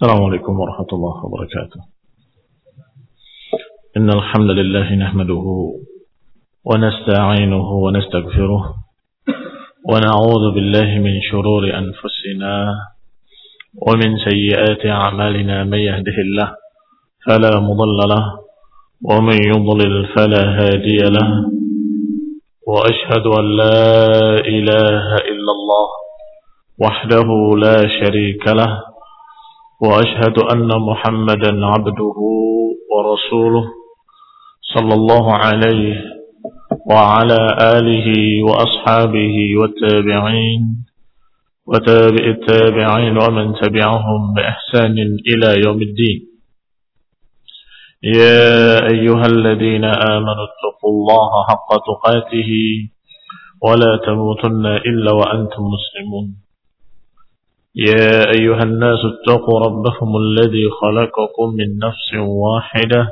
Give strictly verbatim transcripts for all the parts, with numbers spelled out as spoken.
السلام عليكم ورحمة الله وبركاته. إن الحمد لله نحمده ونستعينه ونستغفره ونعوذ بالله من شرور أنفسنا ومن سيئات أعمالنا. من يهده الله فلا مضل له ومن يضلل فلا هادي له، وأشهد أن لا إله إلا الله وحده لا شريك له، وأشهد أن محمدا عبده ورسوله صلى الله عليه وعلى آله وأصحابه والتابعين وتابع التابعين ومن تبعهم بإحسان إلى يوم الدين. يا أيها الذين آمنوا اتقوا الله حق تقاته ولا تموتن إلا وأنتم مسلمون. يا أيها الناس اتقوا ربكم الذي خلقكم من نفس واحدة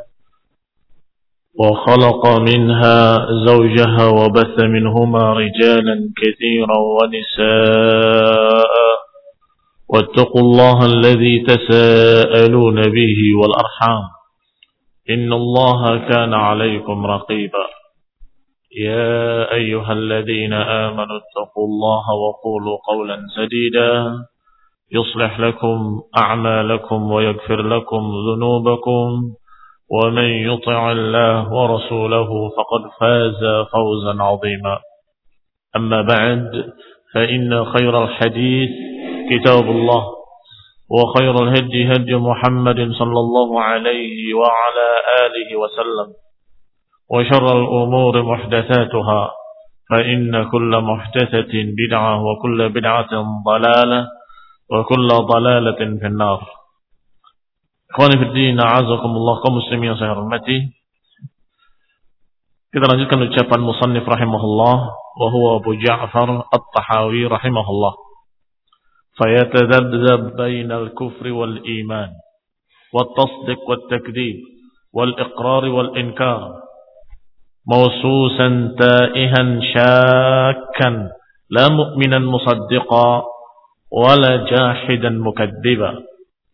وخلق منها زوجها وبث منهما رجالا كثيرا ونساء، واتقوا الله الذي تساءلون به والأرحام إن الله كان عليكم رقيبا. يا أيها الذين آمنوا اتقوا الله وقولوا قولا سديدا يصلح لكم أعمالكم ويغفر لكم ذنوبكم، ومن يطع الله ورسوله فقد فاز فوزا عظيما. أما بعد، فإن خير الحديث كتاب الله، وخير الهدي هدي محمد صلى الله عليه وعلى آله وسلم، وشر الأمور محدثاتها، فإن كل محدثة بدعة وكل بدعة ضلالة وكل ضلالة في النار. Ikhwani fi din, a'azakumullah, kaum muslimin yang saya hormati. Kita lanjutkan ucapan musannif rahimahullah, wa huwa Abu Ja'far At-Tahawi rahimahullah. Fayatadabdab bainal kufri wal iman, wat tasdiq wat takdzib, wal iqrar wal inkar, mawsusan ta'ihan syakkan, la mu'minan musaddiqa wala jahidan mukadziba.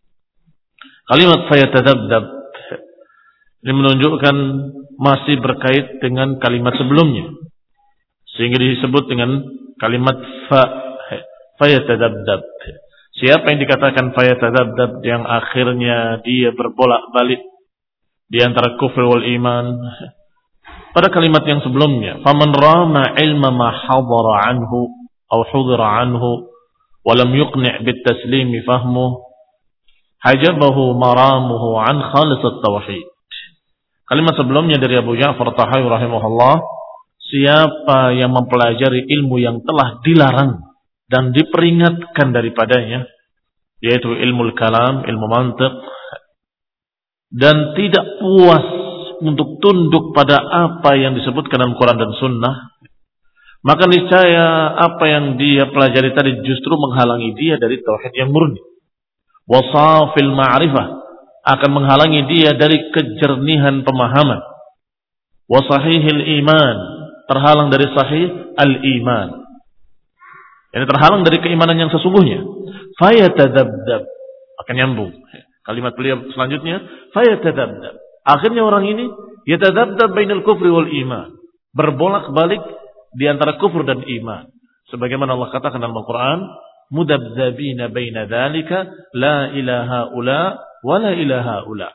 Kalimat fayatadabdab ini menunjukkan masih berkait dengan kalimat sebelumnya, sehingga disebut dengan kalimat fa fayatadabdab. Siapa yang dikatakan fayatadabdab, yang akhirnya dia berbolak-balik di antara kufur wal iman, pada kalimat yang sebelumnya, faman rama ilma ma hadara anhu aw hudira anhu walam yuqni' bit taslimi fahmuh hajabahu maramuhu an khalis at-tauhid. Kalimat sebelumnya dari Abu Ja'far Tahawi rahimahullah, siapa yang mempelajari ilmu yang telah dilarang dan diperingatkan daripadanya, yaitu ilmu kalam, ilmu mantiq, dan tidak puas untuk tunduk pada apa yang disebutkan dalam Quran dan Sunnah, maka niscaya apa yang dia pelajari tadi justru menghalangi dia dari tauhid yang murni. Wasafil ma'rifah, akan menghalangi dia dari kejernihan pemahaman. Wasahihil iman, terhalang dari sahih al-iman. Ini terhalang dari keimanan yang sesungguhnya. Fayatadabdab, akan nyambung. Kalimat beliau selanjutnya, fayatadabdab. Akhirnya orang ini yatadabdab bainal kufri wal iman, berbolak-balik di antara kufur dan iman. Sebagaimana Allah katakan dalam Al-Quran, mudabdabina baina dzalika la ilaha ula wa la ilaha ula.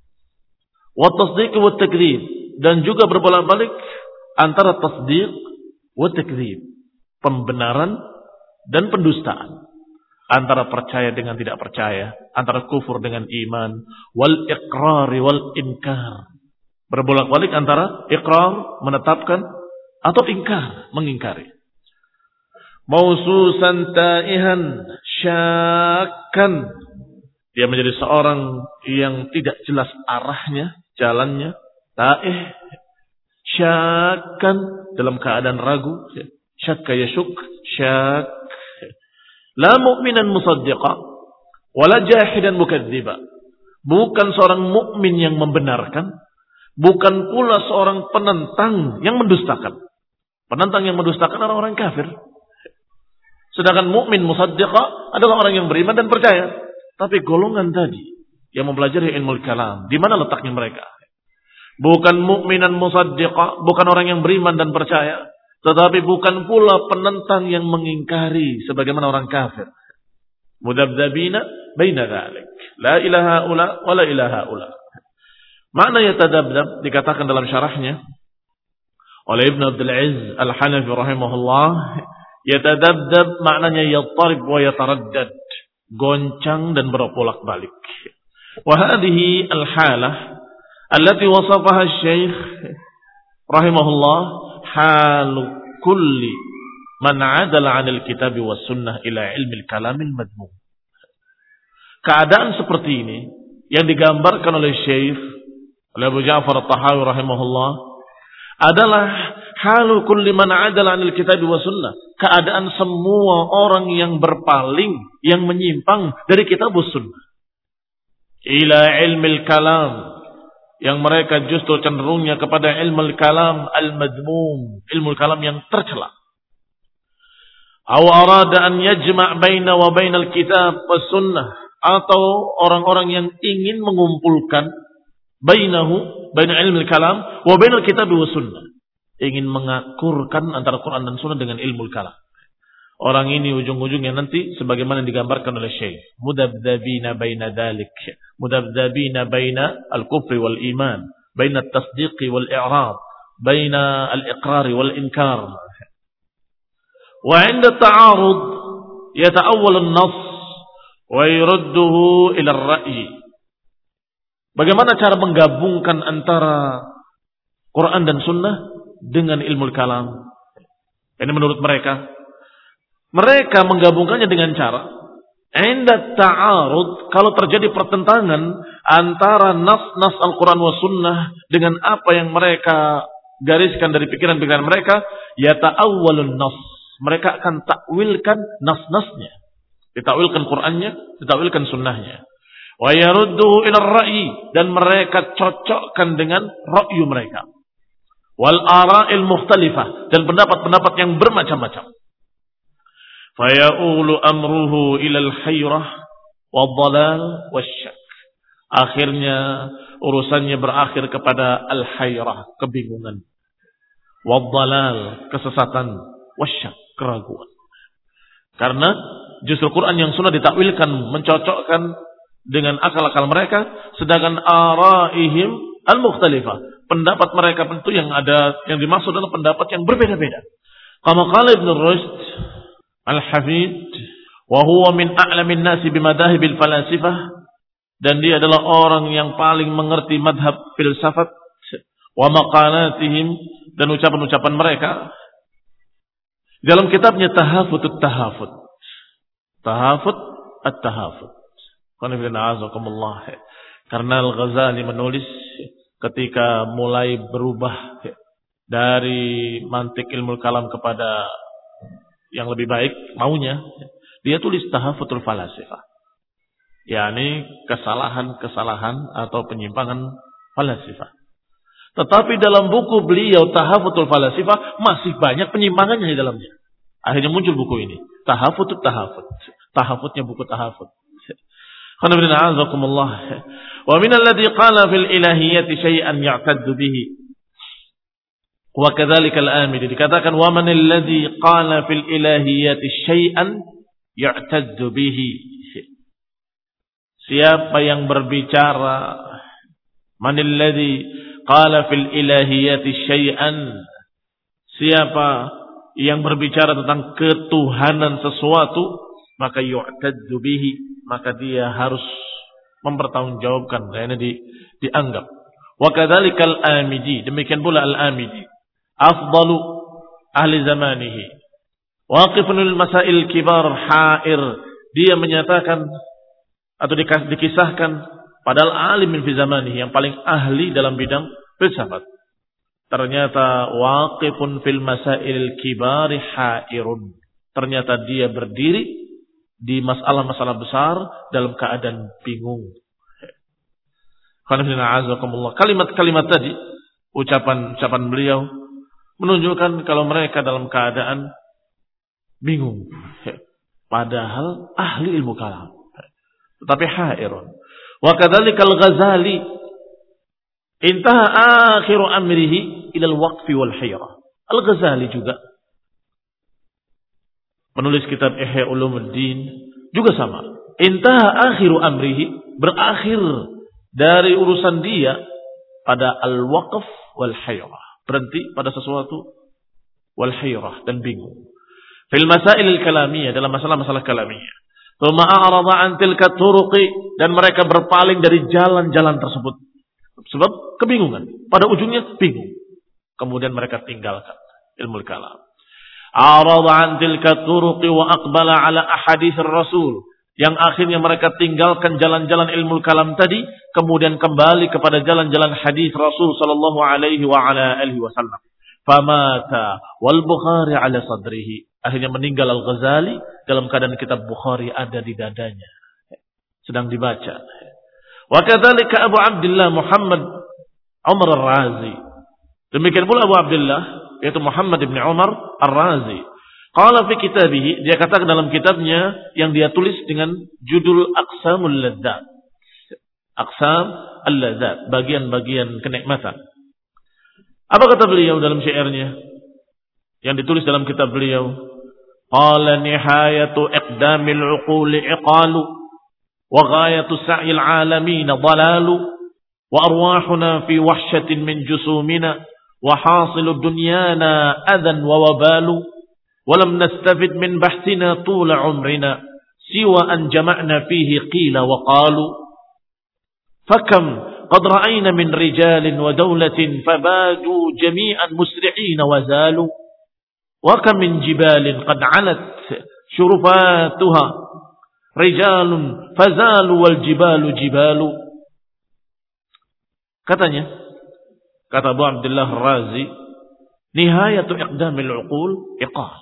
Wa tasdiq wa takdzib, dan juga berbolak-balik antara tasdiq wa takdzib, pembenaran dan pendustaan, antara percaya dengan tidak percaya, antara kufur dengan iman, wal iqrar wal inkar, berbolak-balik antara iqrar, menetapkan, atau ingkar, mengingkari. Maususan ta'ihan syakkan, dia menjadi seorang yang tidak jelas arahnya, jalannya. Ta'ih, syakkan, dalam keadaan ragu. Syakka yashuk, syak. La mu'minan musaddiqa wala jahidan mukadziba. Bukan seorang mukmin yang membenarkan, bukan pula seorang penentang yang mendustakan. Penentang yang mendustakan adalah orang kafir. Sedangkan mukmin musaddiqa adalah orang yang beriman dan percaya. Tapi golongan tadi yang mempelajari ilmu kalam, di mana letaknya mereka? Bukan mukminan musaddiqa, bukan orang yang beriman dan percaya, tetapi bukan pula penentang yang mengingkari sebagaimana orang kafir. Mudabdabina baina dzalik. La ilaha ula wa la ilaha ula. Makna yatadabdab dikatakan dalam syarahnya oleh Ibn Abdul Aziz Al-Hanafi rahimahullah, yatadabdab maknanya yattarib wa yataraddad, goncang dan berbolak-balik. Wa hadhihi al-halah allati wasafaha asy-syekh rahimahullah halu kulli man 'adala 'anil kitab was sunnah ila ilmi al-kalamil madmum. Keadaan seperti ini yang digambarkan oleh Syekh oleh Abu Ja'far At-Tahawi rahimahullah adalah halu kulli man 'adala 'anil kitab was sunnah, keadaan semua orang yang berpaling, yang menyimpang dari kitab was sunnah ila ilmi al-kalam, yang mereka justru cenderungnya kepada ilmu kalam al-madmum, ilmu kalam yang tercela. Aw arada an yajma' baina wa bainal kitab was sunnah, atau orang-orang yang ingin mengumpulkan bainahu, baina ilmu kalam wa bainal kitab was sunnah, ingin mengakurkan antara Quran dan sunnah dengan ilmu kalam. Orang ini ujung-ujungnya nanti sebagaimana digambarkan oleh Syekh, mudabdabina baina dzalik, mudabdabina baina al-kufri wal iman, baina at-tasdiqi wal i'rad, baina al-iqrar wal inkar. Wa 'inda ta'arud yata'awwal an-nass wa yurduhu ila ar-ra'yi. Bagaimana cara menggabungkan antara Quran dan sunnah dengan ilmu kalam? Ini menurut mereka. Mereka menggabungkannya dengan cara inda ta'arud, kalau terjadi pertentangan antara nas-nas Al-Quran wa sunnah dengan apa yang mereka gariskan dari pikiran-pikiran mereka, yata'awwalun nas, mereka akan takwilkan nas-nasnya, ditakwilkan Qurannya, ditakwilkan sunnahnya. Wa yarudduhu ila ar-ra'yi, dan mereka cocokkan dengan ra'yu mereka. Wal ara'il mukhtalifah, dan pendapat-pendapat yang bermacam-macam. Fayaqulu amruhu ilal hayrah wadhalal wasyak. Akhirnya urusannya berakhir kepada al-hayrah, kebingungan, wadhalal, kesesatan, wasyak, keraguan. Karena justru Quran yang sunnah ditakwilkan, mencocokkan dengan akal-akal mereka, sedangkan araihim al-mukhtalifah, pendapat mereka tentu yang ada, yang dimaksud adalah pendapat yang berbeda-beda. Kama qala Ibn Rushd Al-Hafid, wa huwa min a'lamin nasi bimadahibil falasifah, dan dia adalah orang yang paling mengerti madhab filsafat, wa maqalatihim, dan ucapan-ucapan mereka. Dalam kitabnya Tahafutut Tahafut, Tahafut at-Tahafut. Karena Al-Ghazali menulis ketika mulai berubah dari mantik ilmu kalam kepada yang lebih baik maunya, dia tulis Tahafutul Falasifah, yakni kesalahan-kesalahan atau penyimpangan falasifah. Tetapi dalam buku beliau Tahafutul Falasifah masih banyak penyimpangannya di dalamnya. Akhirnya muncul buku ini, Tahafutut Tahafut. Tahafutnya buku tahafut. Wa min alladhi qala fil ilahiyyati syai'an ya'taddu bihi. Wa kadzalika al-Amidi, dikatakan wa man alladhi qala fil ilahiyyati syai'an ya'taddu bihi. Siapa yang berbicara, man alladhi qala fil ilahiyyati syai'an, siapa yang berbicara tentang ketuhanan sesuatu, maka yu'taddu bihi, maka dia harus mempertanggungjawabkan, karena di, dianggap. Wa kadzalika al-Amidi, demikian pula al-Amidi, afdalu ahli zamanihi, waqifun lil masail kibar ha'ir, dia menyatakan atau dikisahkan padahal alim min fi zamanihi, yang paling ahli dalam bidang filsafat, ternyata waqifun fil masail kibar ha'irun, ternyata dia berdiri di masalah-masalah besar dalam keadaan bingung. Kalimat-kalimat tadi, ucapan-ucapan beliau menunjukkan kalau mereka dalam keadaan bingung, padahal ahli ilmu kalam. tetapi hairun. Wa kadzalika al-Ghazali intaha akhiru amrihi ila al-waqfi wal hayrah. Al-Ghazali juga penulis kitab Ihya Ulumuddin juga sama. Intaha akhiru amrihi, berakhir dari urusan dia pada al-waqf wal hayrah. Berhenti pada sesuatu wal hayrah dan bingung. Fil masail al-kalamiyah, dalam masalah-masalah kalamiyah. Tsumma a'rada an tilka turuqi, dan mereka berpaling dari jalan-jalan tersebut. Sebab kebingungan, pada ujungnya bingung. Kemudian mereka tinggalkan ilmu kalam. A'rada an tilka turuqi wa aqbala ala ahadits ar-rasul, yang akhirnya mereka tinggalkan jalan-jalan ilmu kalam tadi, kemudian kembali kepada jalan-jalan hadis Rasul sallallahu alaihi wa ala alihi wasallam. Famata wal Bukhari ala sadrihi, akhirnya meninggal Al-Ghazali dalam keadaan kitab Bukhari ada di dadanya, sedang dibaca. Wa kadzalika Abu Abdullah Muhammad Umar Ar-Razi, demikian pula Abu Abdullah yaitu Muhammad bin Umar Ar-Razi. Qala fi kitabihi, dia katakan dalam kitabnya yang dia tulis dengan judul Aqsamul Ladzat. Aqsam al-Ladzat, bagian-bagian kenikmatan. Apa kata beliau dalam syairnya yang ditulis dalam kitab beliau? Qala nihayatu iqdamil uquli iqalu wa ghayatu sa'il alamin dalalu wa arwahuna fi wahshatin min jusumina wa hasilu dunyana adhan wa wabalu. ولم نستفد من بحثنا طول عمرنا سوى أن جمعنا فيه قيل وقالوا فكم قد رأينا من رجال ودولة فبادوا جميعا مسرعين وزالوا وكم من جبال قد علت شرفاتها رجال فزالوا والجبال جبال. Katanya, kata Abu Abdullah Razi, nihayatu iqdamil uqul iqal,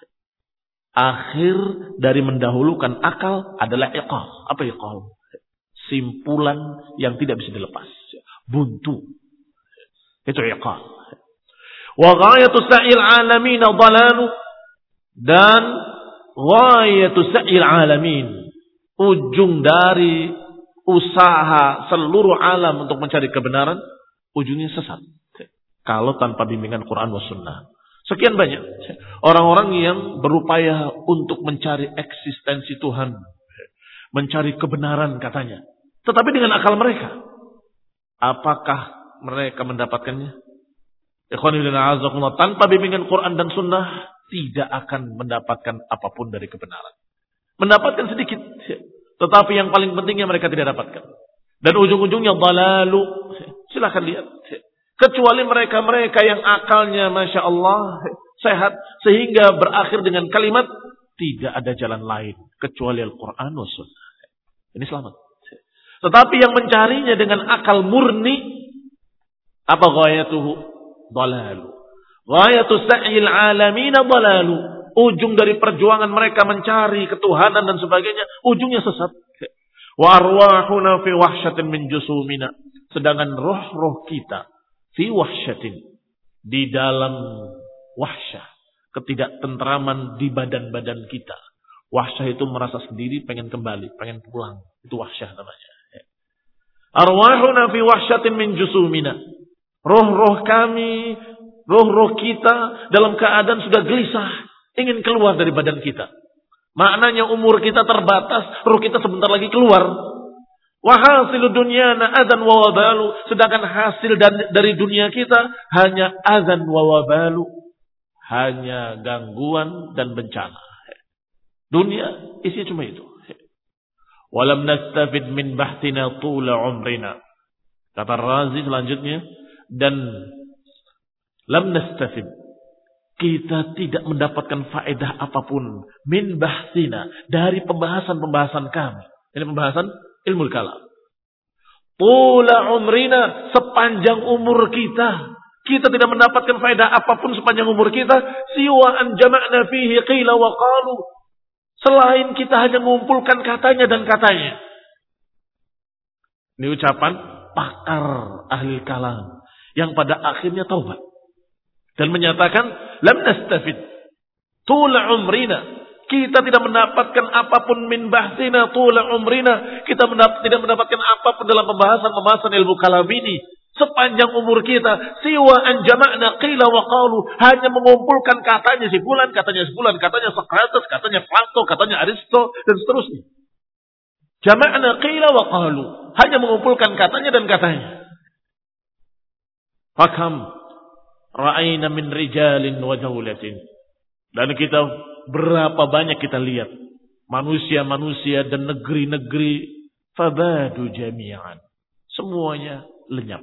akhir dari mendahulukan akal adalah iqal. Apa iqal? Simpulan yang tidak bisa dilepas, buntu. Itu iqal. Wa ghayatu sa'il alamin dhalalu, dan ghayatu sa'il alamin, ujung dari usaha seluruh alam untuk mencari kebenaran, ujungnya sesat kalau tanpa bimbingan Quran wa sunnah. Sekian banyak orang-orang yang berupaya untuk mencari eksistensi Tuhan, mencari kebenaran katanya, tetapi dengan akal mereka. Apakah mereka mendapatkannya? Ikhwanillah azakumullah, tanpa bimbingan Quran dan sunnah tidak akan mendapatkan apapun dari kebenaran. Mendapatkan sedikit, tetapi yang paling pentingnya mereka tidak dapatkan. Dan ujung-ujungnya dalalu. Silakan lihat. Kecuali mereka-mereka yang akalnya Masya Allah sehat, sehingga berakhir dengan kalimat tidak ada jalan lain kecuali Al-Quran wa Sunnah. Ini selamat. Tetapi yang mencarinya dengan akal murni, apa ghayatuhu? Dalalu. Ghayatu sa'il alamina dalalu. Ujung dari perjuangan mereka mencari ketuhanan dan sebagainya, ujungnya sesat. Wa arwahuna fi wahsyatin min jusumina. Sedangkan roh-roh kita fi wahsyatin, di dalam wahsyah, ketidaktentraman di badan-badan kita. Wahsyah itu merasa sendiri, pengen kembali, pengen pulang. Itu wahsyah namanya. Arwahuna fi wahsyatin min jusumina. Roh-roh kami, roh-roh kita dalam keadaan sudah gelisah, ingin keluar dari badan kita. Maknanya umur kita terbatas, roh kita sebentar lagi keluar. Wahasilu dunyana adzan wa wabalu, sedangkan hasil dari dunia kita hanya adzan wa wabalu, hanya gangguan dan bencana. Dunia isinya cuma itu. Walam nastafid min bahtina tula umrina. Kata Razi selanjutnya, dan lam nastafid, kita tidak mendapatkan faedah apapun min bahtina, dari pembahasan-pembahasan kami. Ini pembahasan ilmu kalam. Tula umrina, sepanjang umur kita, kita tidak mendapatkan faedah apapun sepanjang umur kita. Siwa an jama'na fihi qila wa qalu, selain kita hanya mengumpulkan katanya dan katanya. Ini ucapan pakar ahli kalam yang pada akhirnya taubat dan menyatakan lam nastafid tula umrina, Kita tidak mendapatkan apapun min bahsina tula umrina. Kita mendap- tidak mendapatkan apapun dalam pembahasan-pembahasan ilmu kalam ini. Sepanjang umur kita. Siwa an jama'na qila wa qalu. Hanya mengumpulkan katanya si fulan, katanya si fulan, katanya Sokrates, katanya Plato, katanya Aristo, dan seterusnya. Jama'na qila wa qalu. Hanya mengumpulkan katanya dan katanya. Fakam ra'ayna min rijalin wa jawlatin. Dan kita berapa banyak kita lihat manusia-manusia dan negeri-negeri fabadu jami'an, semuanya lenyap.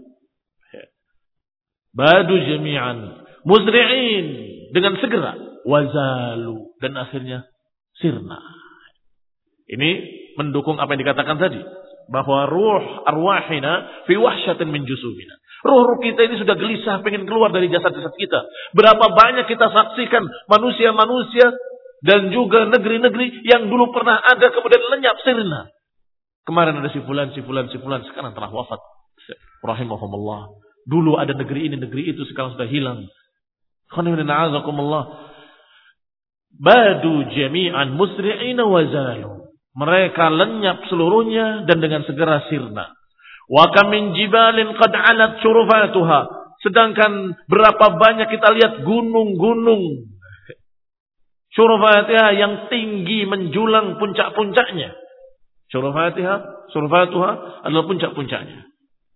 Badu jami'an musri'in, dengan segera, wazalu, dan akhirnya sirna. Ini mendukung apa yang dikatakan tadi, bahwa ruh arwahina fi wahsyatin min jusumina. Ruh-ruh kita ini sudah gelisah pengen keluar dari jasad-jasad kita. Berapa banyak kita saksikan manusia-manusia dan juga negeri-negeri yang dulu pernah ada kemudian lenyap sirna. Kemarin ada si fulan, si fulan, si fulan, sekarang telah wafat. Rahimahumullah. Dulu ada negeri ini, negeri itu, sekarang sudah hilang. Badu jami'an musri'ina wazalu. Mereka lenyap seluruhnya dan dengan segera sirna. Wa kam min jibalin qad 'alat syurufatuha. Sedangkan berapa banyak kita lihat gunung-gunung syurufatiha yang tinggi menjulang puncak-puncaknya. Syurufatiha, syurufatuha adalah puncak-puncaknya.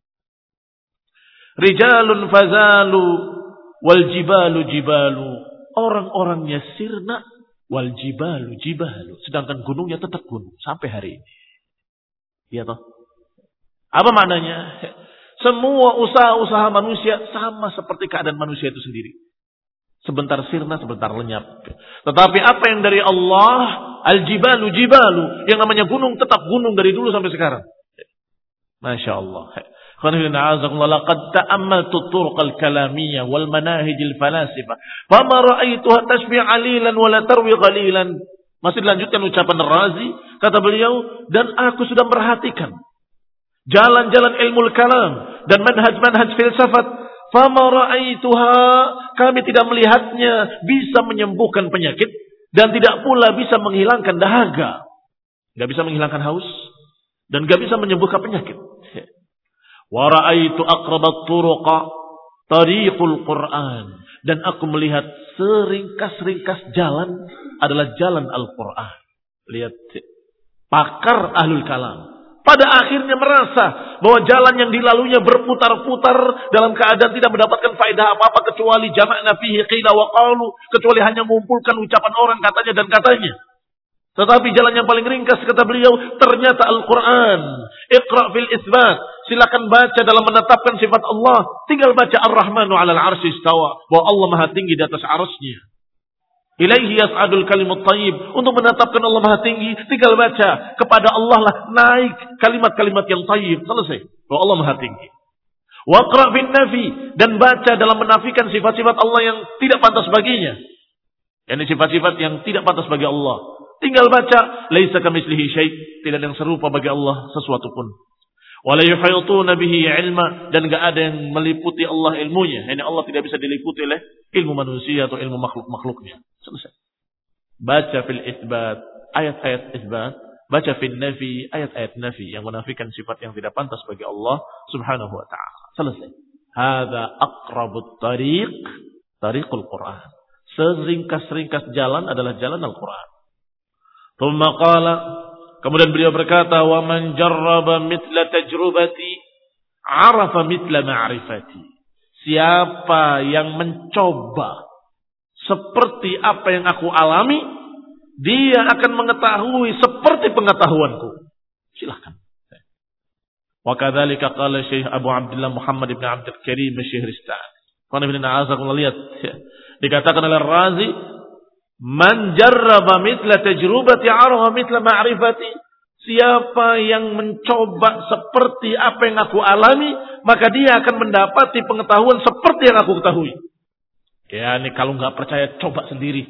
Rijalun fazalu wal jibalu jibalu. Orang-orangnya sirna wal jibalu jibalu. Sedangkan gunungnya tetap gunung sampai hari ini. Iya toh? Apa maknanya? Semua usaha-usaha manusia sama seperti keadaan manusia itu sendiri. Sebentar sirna, sebentar lenyap. Tetapi apa yang dari Allah, al-jibalu jibalu, yang namanya gunung tetap gunung dari dulu sampai sekarang. Masya Allah. Laqad ta'ammaltu turuq al-kalamiyah wal manahij al-falasifah fama ra'aituha tashbi' 'alilan wa la tarwi qalilan. Masih dilanjutkan ucapan Razi, kata beliau, dan aku sudah perhatikan jalan-jalan ilmu kalam dan manhaj-manhaj filsafat. Fama ra'aituha, kami tidak melihatnya bisa menyembuhkan penyakit dan tidak pula bisa menghilangkan dahaga. Enggak bisa menghilangkan haus dan enggak bisa menyembuhkan penyakit. Wa ra'aitu aqrabat turuqa tariqul Qur'an, dan aku melihat seringkas-ringkas jalan adalah jalan Al-Qur'an. Lihat pakar ahlul kalam pada akhirnya merasa bahwa jalan yang dilaluinya berputar-putar dalam keadaan tidak mendapatkan faedah apa-apa kecuali jama'na fihi qila wa qalu, kecuali hanya mengumpulkan ucapan orang, katanya dan katanya. Tetapi jalan yang paling ringkas, kata beliau, ternyata Al-Quran. Iqra' fil isbat. Silakan baca dalam menetapkan sifat Allah. Tinggal baca Ar-Rahmanu 'alal 'arsy istawa, bahwa Allah Maha tinggi di atas 'arsy-Nya. Ilaihi yas'adul kalimut thayyib. Untuk menetapkan Allah Maha tinggi, tinggal baca kepada Allah lah naik kalimat-kalimat yang thayyib. Selesai. Bahwa Allah Maha tinggi. Waqra' bin nafi, dan baca dalam menafikan sifat-sifat Allah yang tidak pantas baginya. Yani sifat-sifat yang tidak pantas bagi Allah. Tinggal baca, laisa kamitslihi syai', tidak ada yang serupa bagi Allah sesuatu pun. Wala yuhaytuna bihi 'ilma, dan enggak ada yang meliputi Allah ilmunya. Yani Allah tidak bisa diliputi oleh ilmu manusia atau ilmu makhluk-makhluknya. Selesai. Baca fil isbat, ayat-ayat isbat, baca fil nafi, ayat-ayat nafi yang menafikan sifat yang tidak pantas bagi Allah Subhanahu wa taala. Selesai. Hadza aqrabut tariq, tariqul Qur'an. Seringkas-ringkas jalan adalah jalan Al-Qur'an. Thumma qala, kemudian beliau berkata, wa man jarraba mithla tajrubati arafa mithla ma'rifati. Siapa yang mencoba seperti apa yang aku alami, dia akan mengetahui seperti pengetahuanku. Silahkan. Wa kadzalika qala Syekh Abu Abdullah Muhammad ibn Abdul Karim Asy-Syahristani. Qala ibn A'azakumullah, lihat, dikatakan oleh Razi, man jarraba mithla tajrubati arafa mithla ma'rifati. Siapa yang mencoba seperti apa yang aku alami, maka dia akan mendapati pengetahuan seperti yang aku ketahui. Ya, ini kalau nggak percaya coba sendiri.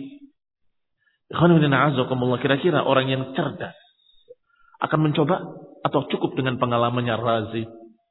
Kira-kira orang yang cerdas akan mencoba atau cukup dengan pengalamannya Razi?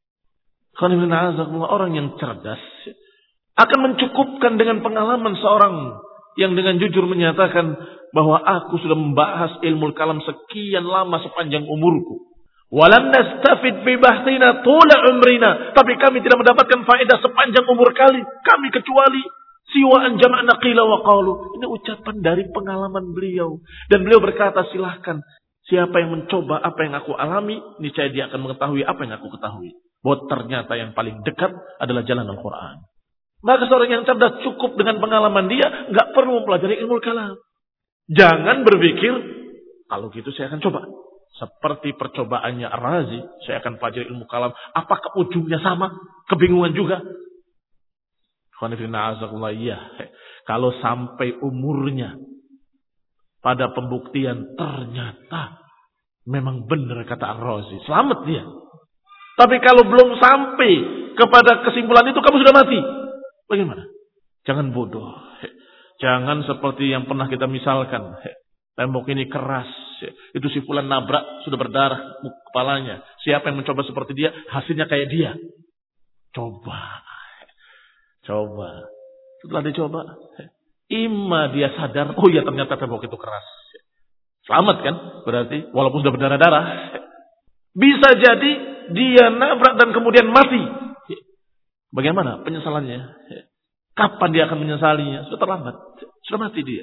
Orang yang cerdas akan mencukupkan dengan pengalaman seorang yang dengan jujur menyatakan, bahwa aku sudah membahas ilmu kalam sekian lama sepanjang umurku. Walam nastafid bi bahtina tula umrina. Tapi kami tidak mendapatkan faedah sepanjang umur kali. Kami kecuali siwaan jama'na qila wa qalu. Ini ucapan dari pengalaman beliau. Dan beliau berkata, silahkan. Siapa yang mencoba apa yang aku alami, niscaya dia akan mengetahui apa yang aku ketahui. Bahwa ternyata yang paling dekat adalah jalan Al-Quran. Maka seorang yang cerdas cukup dengan pengalaman dia. Nggak perlu mempelajari ilmu kalam. Jangan berpikir, kalau gitu saya akan coba. Seperti percobaannya Ar-Razi, saya akan pelajari ilmu kalam. Apakah ujungnya sama? Kebingungan juga. Iya. Kalau sampai umurnya pada pembuktian ternyata memang benar kata Ar-Razi, selamat dia. Tapi kalau belum sampai kepada kesimpulan itu, kamu sudah mati. Bagaimana? Jangan bodoh. Jangan seperti yang pernah kita misalkan. Tembok ini keras. Itu si fulan nabrak, sudah berdarah kepalanya. Siapa yang mencoba seperti dia, hasilnya kayak dia. Coba. Coba. Setelah dicoba, imma dia sadar, oh ya ternyata tembok itu keras. Selamat kan? Berarti, walaupun sudah berdarah-darah. Bisa jadi dia nabrak dan kemudian mati. Bagaimana penyesalannya? Kapan dia akan menyesalinya? Sudah terlambat. Sudah mati dia.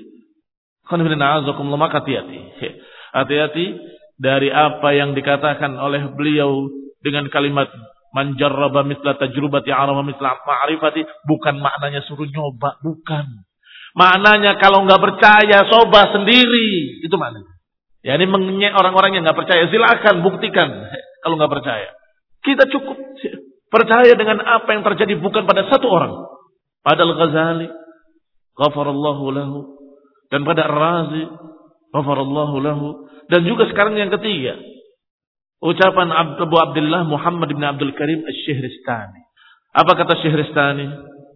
Maka hati-hati. Hati-hati dari apa yang dikatakan oleh beliau dengan kalimat man jarraba mithla tajrubati arama mithla ma'rifati, bukan maknanya suruh nyoba, bukan. Maknanya kalau enggak percaya coba sendiri, itu maknanya. Ya ini mengenyek orang-orang yang enggak percaya, silakan buktikan kalau enggak percaya. Kita cukup percaya dengan apa yang terjadi bukan pada satu orang. Pada Al-Ghazali, ghafarallahu lahu, dan pada Ar-Razi, ghafarallahu lahu, dan juga sekarang yang ketiga, ucapan Abu Abdullah Muhammad bin Abdul Karim Asy-Syihristani. Apa kata Syihristani?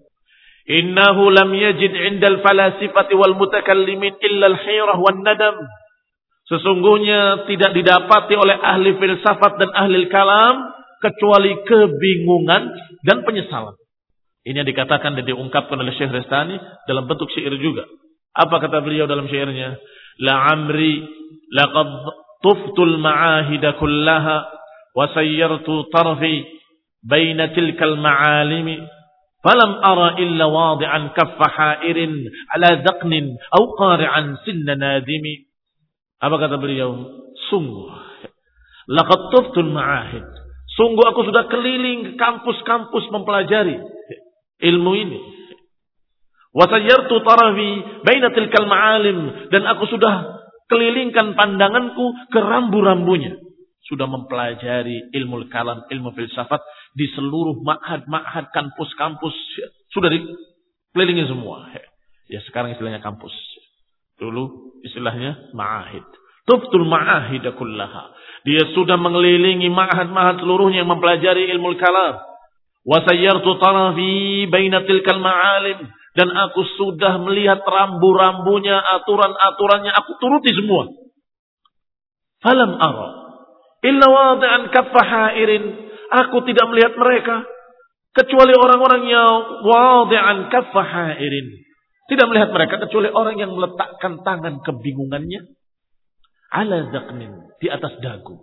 Innahu lam yajid 'inda al-falasifati wal mutakallimin illa al-hayrah wan nadam. Sesungguhnya tidak didapati oleh ahli filsafat dan ahli kalam kecuali kebingungan dan penyesalan. Ini yang dikatakan dan diungkapkan oleh Syihristani dalam bentuk syair juga. Apa kata beliau dalam syairnya? La amri laqad tuftul ma'ahida kullaha wa sayyartu tarfi baina tilkal ma'alimi falam ara illa wadi'an kaffa ha'irin ala daqnin aw qari'an sinna nadimi. Apa kata beliau? Sungguh laqad tuftul ma'ahid, sungguh aku sudah keliling ke kampus-kampus mempelajari ilmu ini. Wa sayyartu tarafi baina tilkal ma'alim, dan aku sudah kelilingkan pandanganku ke rambu-rambunya. Sudah mempelajari ilmu kalam, ilmu filsafat di seluruh ma'had-ma'had, kampus-kampus. Sudah dikelilingi semua. Ya sekarang istilahnya kampus. Dulu istilahnya ma'ahid. Tuftul ma'ahida kullaha. Dia sudah mengelilingi ma'had-ma'had seluruhnya yang mempelajari ilmu kalam. Wa sayyartu tarafi baina tilkal ma'alim, dan aku sudah melihat rambu-rambunya, aturan-aturannya, aku turuti semua. Falam ara illa wadi'an kaffa ha'irin, aku tidak melihat mereka kecuali orang-orang yang wadi'an kaffa ha'irin, tidak melihat mereka kecuali orang yang meletakkan tangan kebingungannya ala zaqnin, di atas dagu.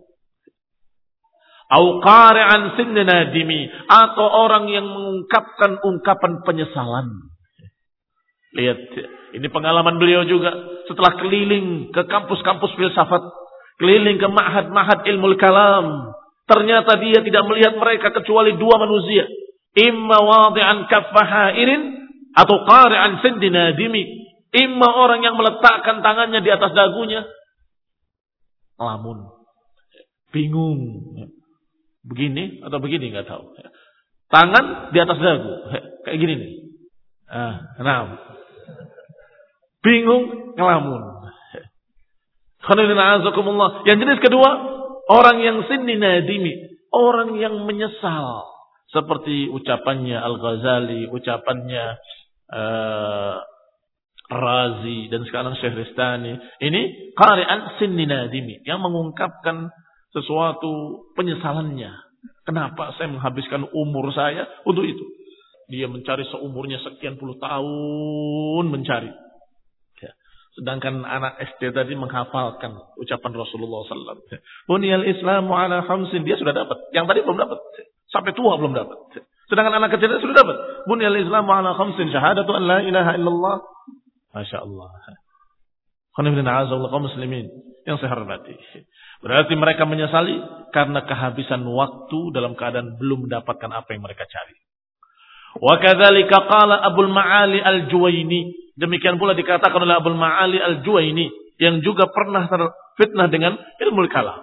Au qari'an sinna nadimi, atau orang yang mengungkapkan ungkapan penyesalan. Lihat, ini pengalaman beliau juga setelah keliling ke kampus-kampus filsafat, keliling ke ma'had-ma'had ilmu kalam. Ternyata dia tidak melihat mereka kecuali dua manusia. Imma wadi'an kaffa ha'irin atau qari'an sinna nadimi. Imma orang yang meletakkan tangannya di atas dagunya, lamun, bingung. Begini atau begini nggak tahu. Tangan di atas dagu, kayak gini nih. Ah, nah. Bingung, ngelamun. Yang jenis kedua, orang yang sinni nadimi, orang yang menyesal. Seperti ucapannya Al-Ghazali, ucapannya uh, Razi, dan sekarang Syihristani. Ini qari'an sinni nadimi, yang mengungkapkan sesuatu penyesalannya. Kenapa saya menghabiskan umur saya untuk itu? Dia mencari seumurnya sekian puluh tahun mencari. Ya. Sedangkan anak S D tadi menghafalkan ucapan Rasulullah sallallahu alaihi wasallam. Buniyal Islamu ala khamsin. Dia sudah dapat. Yang tadi belum dapat. Sampai tua belum dapat. Sedangkan anak kecil sudah dapat. Buniyal Islamu ala khamsin. Syahadatu an la ilaha illallah. Masya Allah. Kaum muslimin yang saya hormati. Berarti mereka menyesali karena kehabisan waktu dalam keadaan belum mendapatkan apa yang mereka cari. Wa kadzalika qala Abul Ma'ali Al-Juwaini. Demikian pula dikatakan oleh Abul Ma'ali Al-Juwaini yang juga pernah terfitnah dengan ilmu kalam.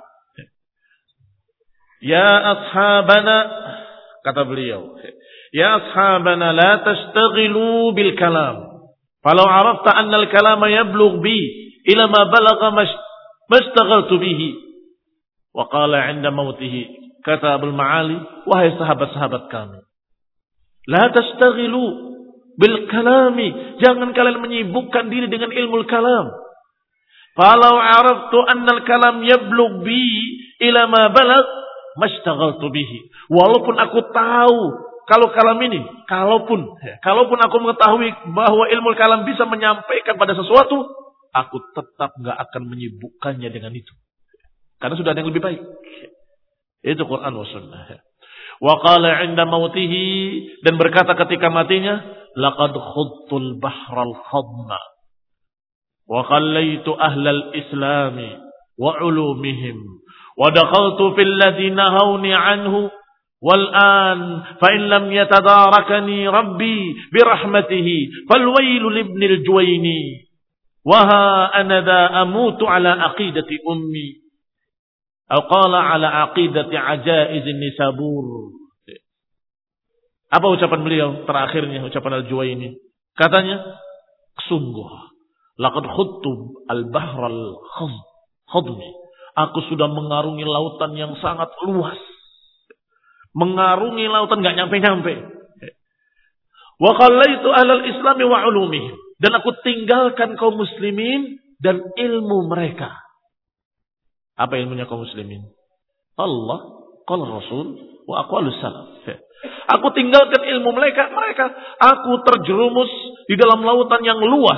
Ya ashabana, kata beliau, ya ashabana la tashtaghilu bil kalam. Falau arafta anna al-kalama yablugh bi ila ma balagha mashtaghaltu bihi. Wa qala 'inda mautihi, kata Abul Ma'ali, wahai sahabat-sahabat kami, la tashtaghilu bil kalami, jangan kalian menyibukkan diri dengan ilmu kalam. Falau araftu anna al-kalam yablugh bi ila ma balagh mashtaghaltu bihi. Walaupun aku tahu kalau kalam ini, kalaupun kalaupun aku mengetahui bahwa ilmu kalam bisa menyampaikan pada sesuatu, aku tetap enggak akan menyibukkannya dengan itu. Karena sudah ada yang lebih baik. Itu Quran wa sunnah. Wa qala 'inda mautihi, dan berkata ketika matinya, laqad khudtul bahral khadma wa qallaytu ahlal islami wa ulumihim wa dakhaltu fil ladina hawni anhu wal an fa in lam yatadarakani rabbi bi rahmatihi fal wailu libnil juwaini wa ha ana da amutu ala aqidati ummi atau qala ala aqidati ajaiz nisabur. Apa ucapan beliau terakhirnya, ucapan Al-Juwaini? Katanya, sungguh laqad khuttu al-bahr al-khadmi. Aku sudah mengarungi lautan yang sangat luas. Mengarungi lautan enggak nyampe-nyampe. Wa qallaitu ahlal islami wa ulumihim. Dan aku tinggalkan kaum muslimin dan ilmu mereka. Apa ilmunya kaum muslimin? Allah, qala Rasul, wa aqwalus salaf. Aku tinggalkan ilmu mereka, mereka. Aku terjerumus di dalam lautan yang luas.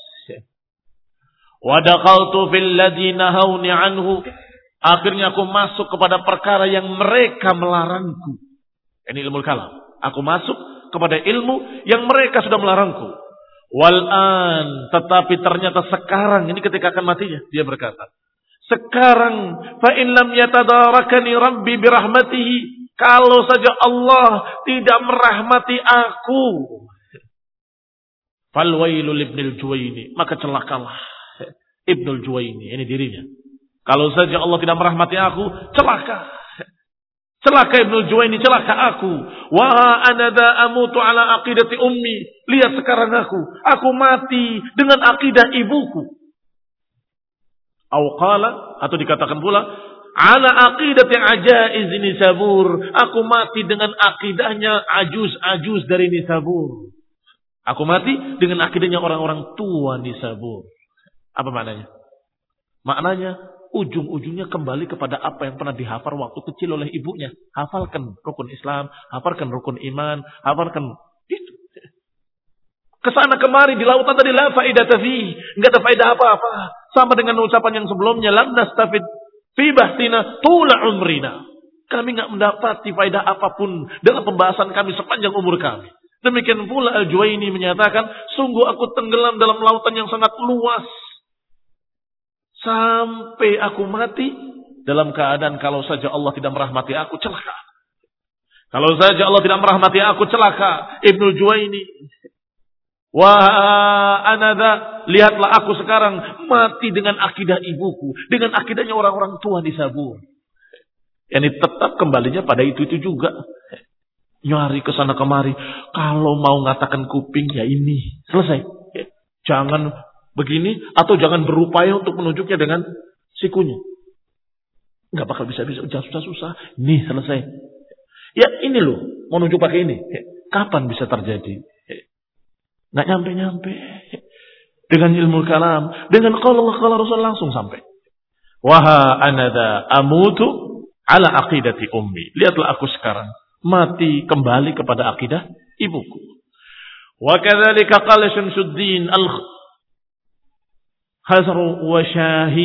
Wa dakhaltu fil ladina hauni anhu. Akhirnya aku masuk kepada perkara yang mereka melarangku. Ini ilmu kalam. Aku masuk kepada ilmu yang mereka sudah melarangku. Wal an, tetapi ternyata sekarang, ini ketika akan matinya, dia berkata, sekarang fa in lam yatadarakani rabbi birahmatihi, kalau saja Allah tidak merahmati aku, fal wailul ibnil Juwaini, maka celakalah Ibnul Juwaini, ini dirinya. Kalau saja Allah tidak merahmati aku, celaka. Celaka Ibnul Juwaini, celaka aku. Wa anada amutu ala aqidati ummi. Lihat sekarang aku, aku mati dengan akidah ibuku. Au qala, atau dikatakan pula, ala aqidati ajaiz Nisabur. Aku mati dengan akidahnya ajuz-ajuz dari Nisabur. Aku mati dengan akidahnya orang-orang tua Nisabur. Apa maknanya? Maknanya ujung-ujungnya kembali kepada apa yang pernah dihafal waktu kecil oleh ibunya. Hafalkan rukun Islam, hafalkan rukun iman, hafalkan itu. Kesana kemari di lautan tadi la faidata fi, enggak ada faedah apa-apa. Sama dengan ucapan yang sebelumnya, lam nastafid fi bahtina tula umrina. Kami enggak mendapati faedah apapun dalam pembahasan kami sepanjang umur kami. Demikian pula Al-Juwaini menyatakan, sungguh aku tenggelam dalam lautan yang sangat luas. Sampai aku mati dalam keadaan kalau saja Allah tidak merahmati aku, celaka. Kalau saja Allah tidak merahmati aku, celaka. Ibnu Juwaini. Wah, anada, lihatlah aku sekarang mati dengan akidah ibuku, dengan akidahnya orang-orang tua di Sabur. Yani tetap kembalinya pada itu-itu juga. Nyari ke sana kemari. Kalau mau ngatakan kuping, ya ini. Selesai. Jangan begini, atau jangan berupaya untuk menunjuknya dengan sikunya. Enggak bakal bisa-bisa, susah-susah. Nih, selesai. Ya ini loh, mau nunjuk pakai ini. Kapan bisa terjadi? Enggak nyampe-nyampe. Dengan ilmu kalam, dengan qala Allah qala Rasul langsung sampai. Waha anada amutu ala aqidati ummi. Lihatlah aku sekarang mati kembali kepada akidah ibuku. Wa kadzalika qala Syamsuddin al Hazru wa Syahi.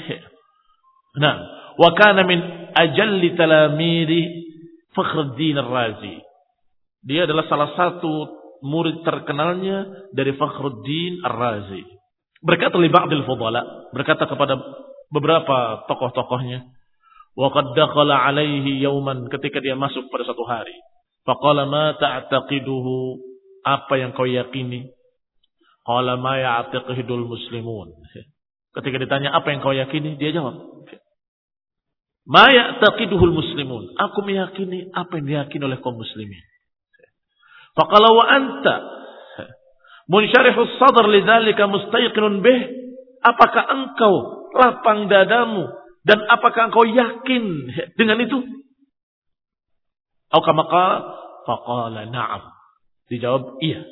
Nah, wa kana min ajalli talamiri Fakhruddin Ar-Razi. Dia adalah salah satu murid terkenalnya dari Fakhruddin Ar-Razi. Berkata li ba'dil fudala, berkata kepada beberapa tokoh-tokohnya, wa qad dakhala alaihi yawman, ketika dia masuk pada satu hari. Faqala ma ta'taqiduhu, apa yang kau yakini? Qala ma ya'taqidul muslimun. Ketika ditanya apa yang kau yakini, dia jawab, ma ya'taqiduhul muslimun, aku meyakini apa yang diyakini oleh kaum muslimin. Faqala wa anta munsyarihus sadr lidzalika mustayqinun bih, apakah engkau lapang dadamu dan apakah engkau yakin dengan itu? Atau kama qala, faqala na'am, dijawab iya.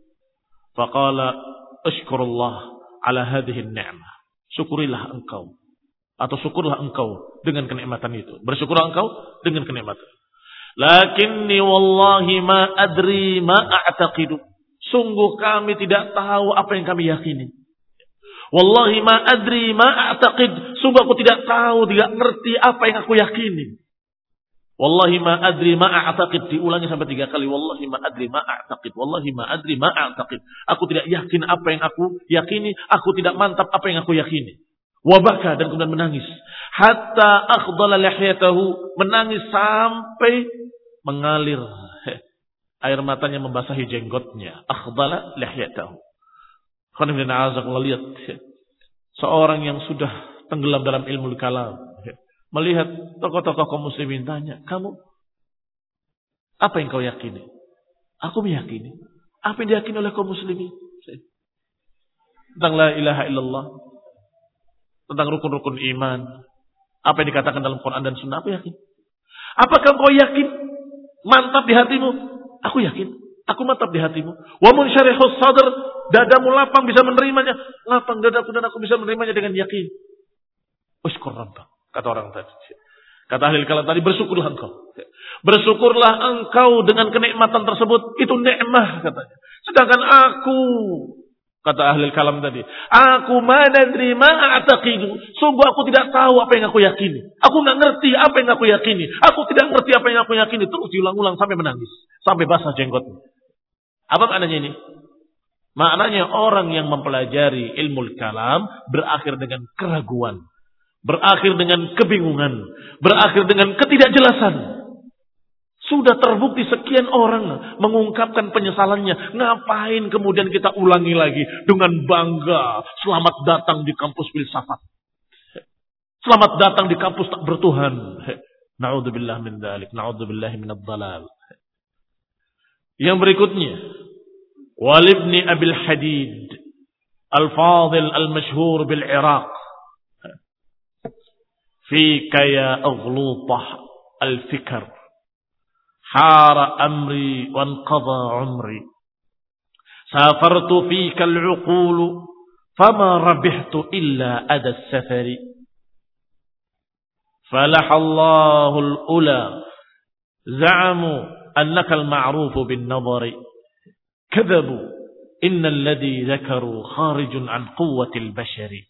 Faqala ashkurullah ala hadhihi an-ni'mah, syukurilah engkau atau syukurlah engkau dengan kenikmatan itu. Bersyukurlah engkau dengan kenikmatan. Lakinni wallahi ma adri ma a'taqidu. Sungguh kami tidak tahu apa yang kami yakini. Wallahi ma adri ma a'taqid. Sungguh aku tidak tahu, tidak ngerti apa yang aku yakini. Wallahi ma adri ma a'taqid. Diulangi sampai tiga kali. Wallahi ma adri ma a'taqid. Wallahi ma adri ma a'taqid. Aku tidak yakin apa yang aku yakini. Aku tidak mantap apa yang aku yakini. Wabaka, dan kemudian menangis. Hatta akhdala lihyatahu, menangis sampai mengalir air matanya membasahi jenggotnya. Akhdala lihyatahu. Khonibina a'azakullah, lihat seorang yang sudah tenggelam dalam ilmu kalam, melihat tokoh-tokoh kaum muslimin, tanya, kamu apa yang kau yakini? Aku meyakini apa yang diyakini oleh kaum muslimin tentang la ilaha illallah, tentang rukun-rukun iman, apa yang dikatakan dalam Quran dan Sunnah, aku yakin. Apakah kau yakin? Mantap di hatimu? Aku yakin. Aku mantap di hatimu. Wa munsyarihus sadr, dadamu lapang bisa menerimanya. Lapang dadaku dan aku bisa menerimanya dengan yakin. Ushkur rabbak, kata orang tadi. Kata ahli kalam tadi, bersyukurlah engkau. Bersyukurlah engkau dengan kenikmatan tersebut. Itu nikmah katanya. Sedangkan aku, kata ahli kalam tadi, aku madadri ma'ataqidu. Sungguh aku tidak tahu apa yang aku yakini. Aku tidak ngerti apa yang aku yakini. Aku tidak ngerti apa yang aku yakini. Terus diulang-ulang sampai menangis, sampai basah jenggotnya. Apa maknanya ini? Maknanya orang yang mempelajari ilmu kalam berakhir dengan keraguan, berakhir dengan kebingungan, berakhir dengan ketidakjelasan. Sudah terbukti sekian orang mengungkapkan penyesalannya. Ngapain kemudian kita ulangi lagi dengan bangga? Selamat datang di kampus filsafat. Selamat datang di kampus tak bertuhan. Na'udzubillah min dzalik, na'udzubillah min ad-dhalal. Yang berikutnya, Walibni Abil Hadid Al-Fadil Al-Mashhur bil-Iraq, Fika ya aghlutah al-fikr, Hara amri wanqadha umri, Safartu fika al-uqulu, Fama rabihtu illa ada safari, Falahallahu al-ula, Za'amu annaka al-ma'rufu bin-nadari, Kadhabu innal ladhi dhakaru kharijun an quwwatil bashari.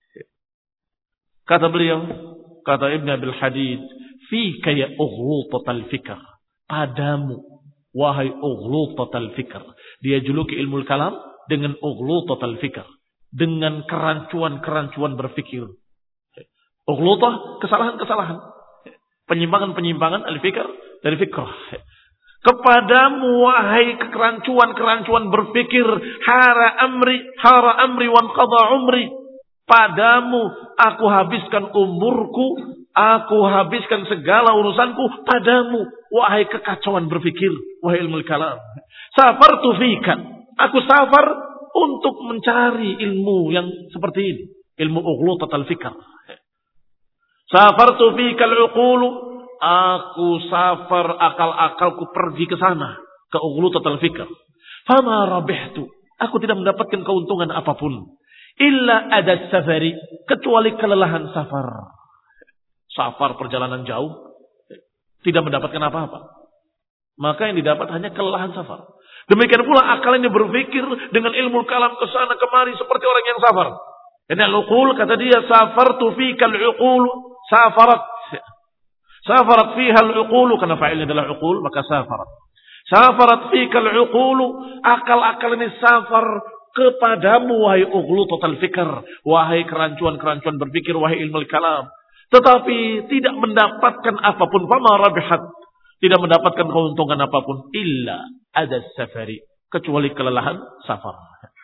Kata beliau, kata Ibn Abil Hadid, Fika ya ughlutat al-fikr, padamu wahai ughlutat al-fikr. Dia juluki ilmu kalam dengan ughlutat al-fikr, dengan kerancuan-kerancuan berfikir. Ughlutah, kesalahan-kesalahan, penyimpangan-penyimpangan al-fikr dari fikrah. Kepadamu wahai kerancuan-kerancuan berfikir, hara amri, hara amri wan qadha umri. Padamu aku habiskan umurku, aku habiskan segala urusanku padamu, wahai kekacauan berfikir, wahai ilmu kalam. Safartu fika, aku safar untuk mencari ilmu yang seperti ini, ilmu ughlutat al-fikr. Safartu fika al-uqulu, aku safar, akal-akalku pergi ke sana, ke ughlutat al-fikr. Fama rabihtu, aku tidak mendapatkan keuntungan apapun. Illa ada safari, kecuali kelelahan safar. Safar perjalanan jauh, tidak mendapatkan apa-apa. Maka yang didapat hanya kelelahan safar. Demikian pula akal ini berpikir dengan ilmu kalam ke sana kemari seperti orang yang safar. Ini al-uqul, kata dia, safartu fika al-uqul, safarat. Safarat fiha al-uqul, karena fa'ilnya adalah uqul, maka safarat. Safarat fika al-uqul, akal-akal ini safar kepadamu, wahai uqlu total fikr, wahai kerancuan-kerancuan berpikir, wahai ilmu kalam. Tetapi tidak mendapatkan apapun, fama rabihat, tidak mendapatkan keuntungan apapun, illa ada safari, kecuali kelelahan safar.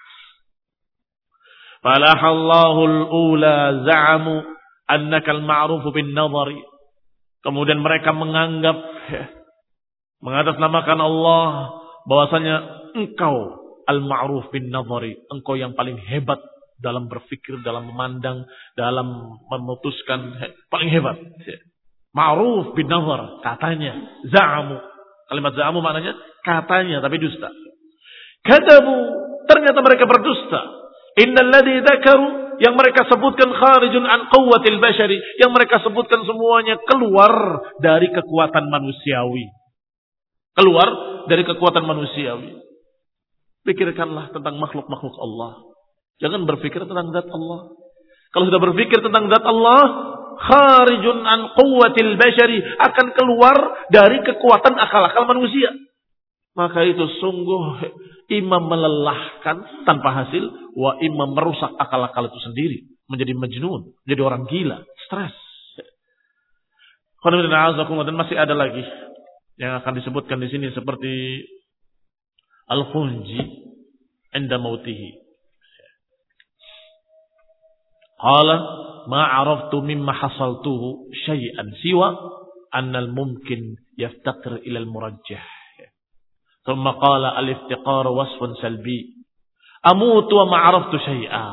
Falahallahu al-ula za'amu annaka al-ma'ruf bin nadhari. Kemudian mereka menganggap, mengatasnamakan Allah, bahwasanya engkau al-ma'ruf bin nadhari, engkau yang paling hebat dalam berfikir, dalam memandang, dalam memutuskan, paling hebat. Ma'ruf bin nadhar, katanya, za'amu. Kalimat za'amu maknanya katanya, tapi dusta. Kadzabu, ternyata mereka berdusta. Innal ladzi dzakaru, yang mereka sebutkan kharijun an quwwatil bashari, yang mereka sebutkan semuanya keluar dari kekuatan manusiawi. Keluar dari kekuatan manusiawi. Pikirkanlah tentang makhluk-makhluk Allah. Jangan berpikir tentang zat Allah. Kalau sudah berpikir tentang zat Allah, kharijun an quwwatil bashari, akan keluar dari kekuatan akal-akal manusia. Maka itu sungguh imam melelahkan tanpa hasil, wa imam merusak akal-akal itu sendiri, menjadi majnun, menjadi orang gila, stres. Dan masih ada lagi yang akan disebutkan di sini seperti Al-Khunji inda mautihi. Qala ma 'araftu mimma hasaltuhu syai'an siwa anna al-mumkin yaftaqir ila al-murajjah. Thumma qala al-iftiqar wasfun salbi. Amutu wa ma 'araftu syai'a.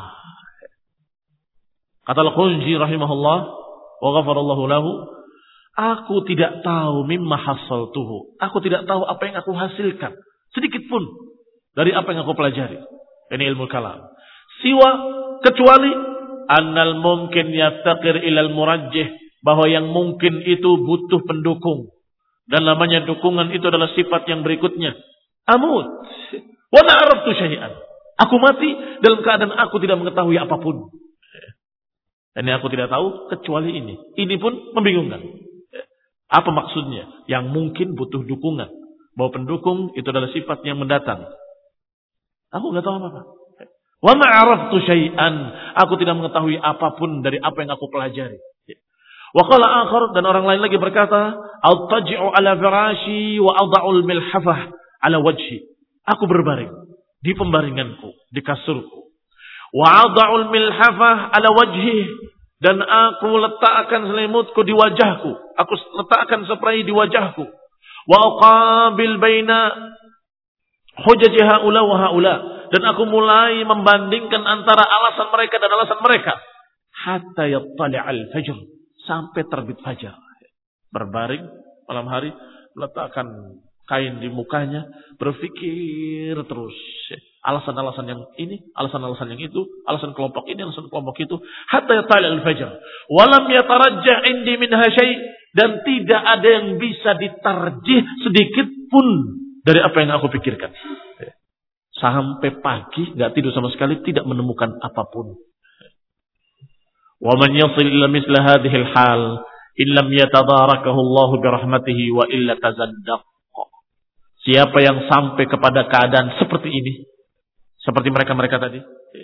Kata Al-Khunji rahimahullah wa ghafarallahu lahu, aku tidak tahu mimma hasaltuhu. Aku tidak tahu apa yang aku hasilkan, sedikit pun dari apa yang aku pelajari. Ini ilmu kalam. Siwa, kecuali annal mungkin yaftaqir ilal murajjih, bahwa yang mungkin itu butuh pendukung. Dan namanya dukungan itu adalah sifat yang berikutnya. Amut. Wa la araftu syai'an. Aku mati dalam keadaan aku tidak mengetahui apapun. Dan aku tidak tahu kecuali ini. Ini pun membingungkan. Apa maksudnya? Yang mungkin butuh dukungan. Bahwa pendukung itu adalah sifat yang mendatang. Aku tidak tahu apa-apa. Wa ma araftu syai'an. Aku tidak mengetahui apapun dari apa yang aku pelajari. Wa qala akhar, dan orang lain lagi berkata, "Altaji'u ala firashi wa adha'ul milhafah ala wajhi." Aku berbaring di pembaringanku, di kasurku. Wa adha'ul milhafah ala wajhi, dan aku letakkan selimutku di wajahku. Aku letakkan spray di wajahku. Wa uqabil baina hujaji haula wa haula, dan aku mulai membandingkan antara alasan mereka dan alasan mereka. Hatta yattali'al fajr, sampai terbit fajar. Berbaring malam hari, letakkan kain di mukanya, berpikir terus alasan-alasan yang ini, alasan-alasan yang itu, alasan kelompok ini, alasan kelompok itu, hatta yattali'al fajr. Walam yatarajjah indi minha syai', dan tidak ada yang bisa ditarjih sedikit pun dari apa yang aku pikirkan. Sampai pagi enggak tidur sama sekali, tidak menemukan apapun. Wa man yasil ila misla hadhihi al-hal illam yatadarakahu Allah bi rahmatihi wa illa tazaddaq. Siapa yang sampai kepada keadaan seperti ini, seperti mereka-mereka tadi,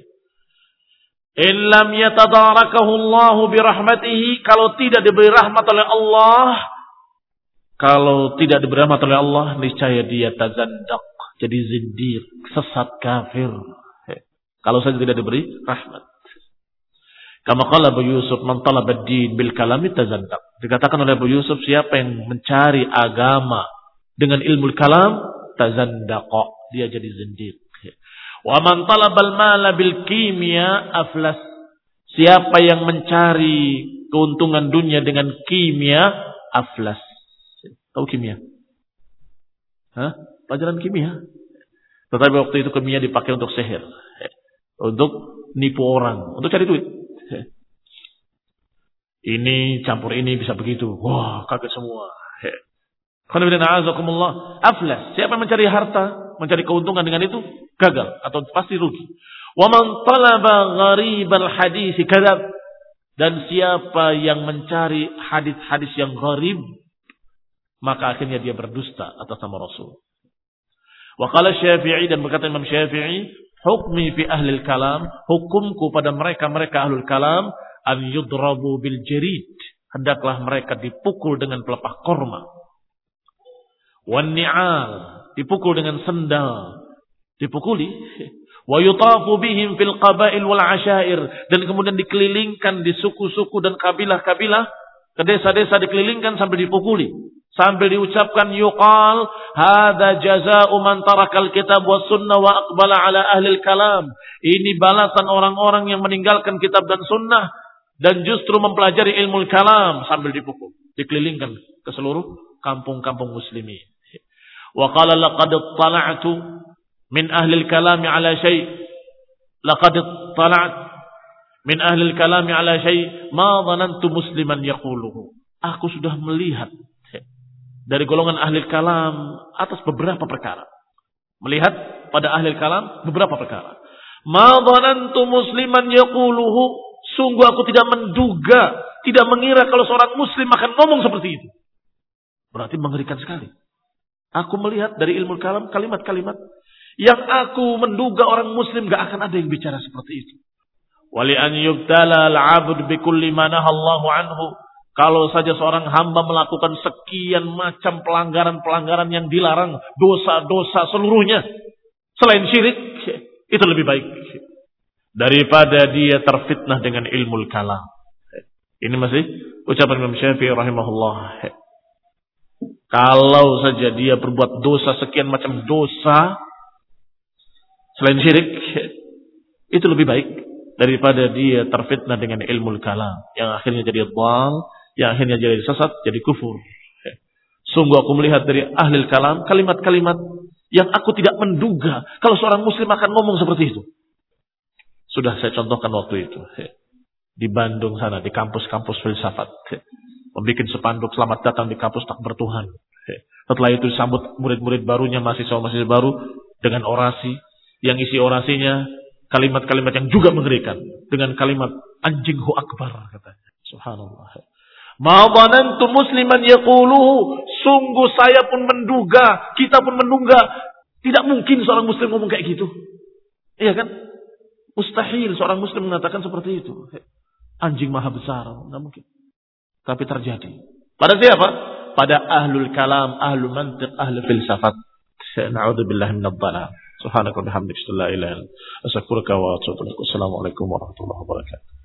illam yatadarakahu Allah bi rahmatihi, kalau tidak diberi rahmat oleh Allah, kalau tidak diberi rahmat oleh Allah, niscaya dia tazaddaq, jadi zindiq, sesat, kafir. Kalau saja tidak diberi rahmat. Kama qala Abu Yusuf, man talaba ad-din bil kalami tazaddaq. Dikatakan oleh Abu Yusuf, siapa yang mencari agama dengan ilmu kalam, tazaddaq, dia jadi zindiq. Wa man talaba al-mala bil kimia aflas. Siapa yang mencari keuntungan dunia dengan kimia, aflas. Tahu kimia? Hah? Pelajaran kimia. Tetapi waktu itu kimia dipakai untuk sihir, untuk nipu orang, untuk cari duit. Ini campur ini bisa begitu. Wah, kaget semua. Aflas. Siapa yang mencari harta, mencari keuntungan dengan itu, gagal atau pasti rugi. Wa man talaba gharibal hadis kadzab, dan siapa yang mencari hadis-hadis yang gharib, maka akhirnya dia berdusta atas nama Rasul. Wa qala Syafi'i, dan berkata Imam Syafi'i, hukmi fi ahli kalam, hukumku pada mereka-mereka ahlul kalam, an yudrabu bil jarid, hendaklah mereka dipukul dengan pelepah korma. Wan ni'al, dipukul dengan sendal, dipukuli. Wa yutafu bihim fil qabail wal asyair, dan kemudian dikelilingkan di suku-suku dan kabilah-kabilah, ke desa-desa dikelilingkan sambil dipukuli, sambil diucapkan yuqal hadza jazaa'u man tarakal kitab was sunnah wa aqbala ala ahli kalam. Ini balasan orang-orang yang meninggalkan kitab dan sunnah dan justru mempelajari ilmu kalam, sambil dipukul, dikelilingkan ke seluruh kampung-kampung muslimin. Wa qala laqad tala'tu min ahli al-kalam ala syai' laqad tala'tu min ahli al-kalam ala syai' ma dhanantu musliman yaquluhu. Aku sudah melihat dari golongan ahli kalam atas beberapa perkara. Melihat pada ahli kalam beberapa perkara. Ma dhanantu musliman yaquluhu, sungguh aku tidak menduga, tidak mengira kalau seorang muslim akan ngomong seperti itu. Berarti mengerikan sekali. Aku melihat dari ilmu kalam kalimat-kalimat yang aku menduga orang muslim gak akan ada yang bicara seperti itu. Wali an yubtala al-'abd bi kulli ma nahallahu anhu. Kalau saja seorang hamba melakukan sekian macam pelanggaran-pelanggaran yang dilarang, dosa-dosa seluruhnya selain syirik, itu lebih baik daripada dia terfitnah dengan ilmu kalam. Ini masih ucapan Imam Syafi'i rahimahullah. Kalau saja dia berbuat dosa, sekian macam dosa selain syirik, itu lebih baik daripada dia terfitnah dengan ilmu kalam, yang akhirnya jadi dhal, yang akhirnya jadi sesat, jadi kufur. Sungguh aku melihat dari ahli kalam kalimat-kalimat yang aku tidak menduga kalau seorang muslim akan ngomong seperti itu. Sudah saya contohkan waktu itu di Bandung sana, di kampus-kampus filsafat, membuat sepanduk selamat datang di kampus takbir Tuhan. Setelah itu disambut murid-murid barunya, mahasiswa-mahasiswa baru dengan orasi, yang isi orasinya kalimat-kalimat yang juga mengerikan, dengan kalimat anjinghu akbar, katanya. Subhanallah. Ma dhanantu musliman yaquluhu, sungguh saya pun menduga, kita pun menduga, tidak mungkin seorang muslim ngomong kayak gitu. Iya kan? Mustahil seorang muslim mengatakan seperti itu. Anjing maha besar, enggak mungkin. Tapi terjadi. Pada siapa? Pada ahlul kalam, ahlul mantiq, ahlul filsafat. Na'udzubillahi minadh dhalal. Subhanaka wa bihamdika, la ilaha illa anta, astaghfiruka wa atubu ilaik. Assalamualaikum warahmatullahi wabarakatuh.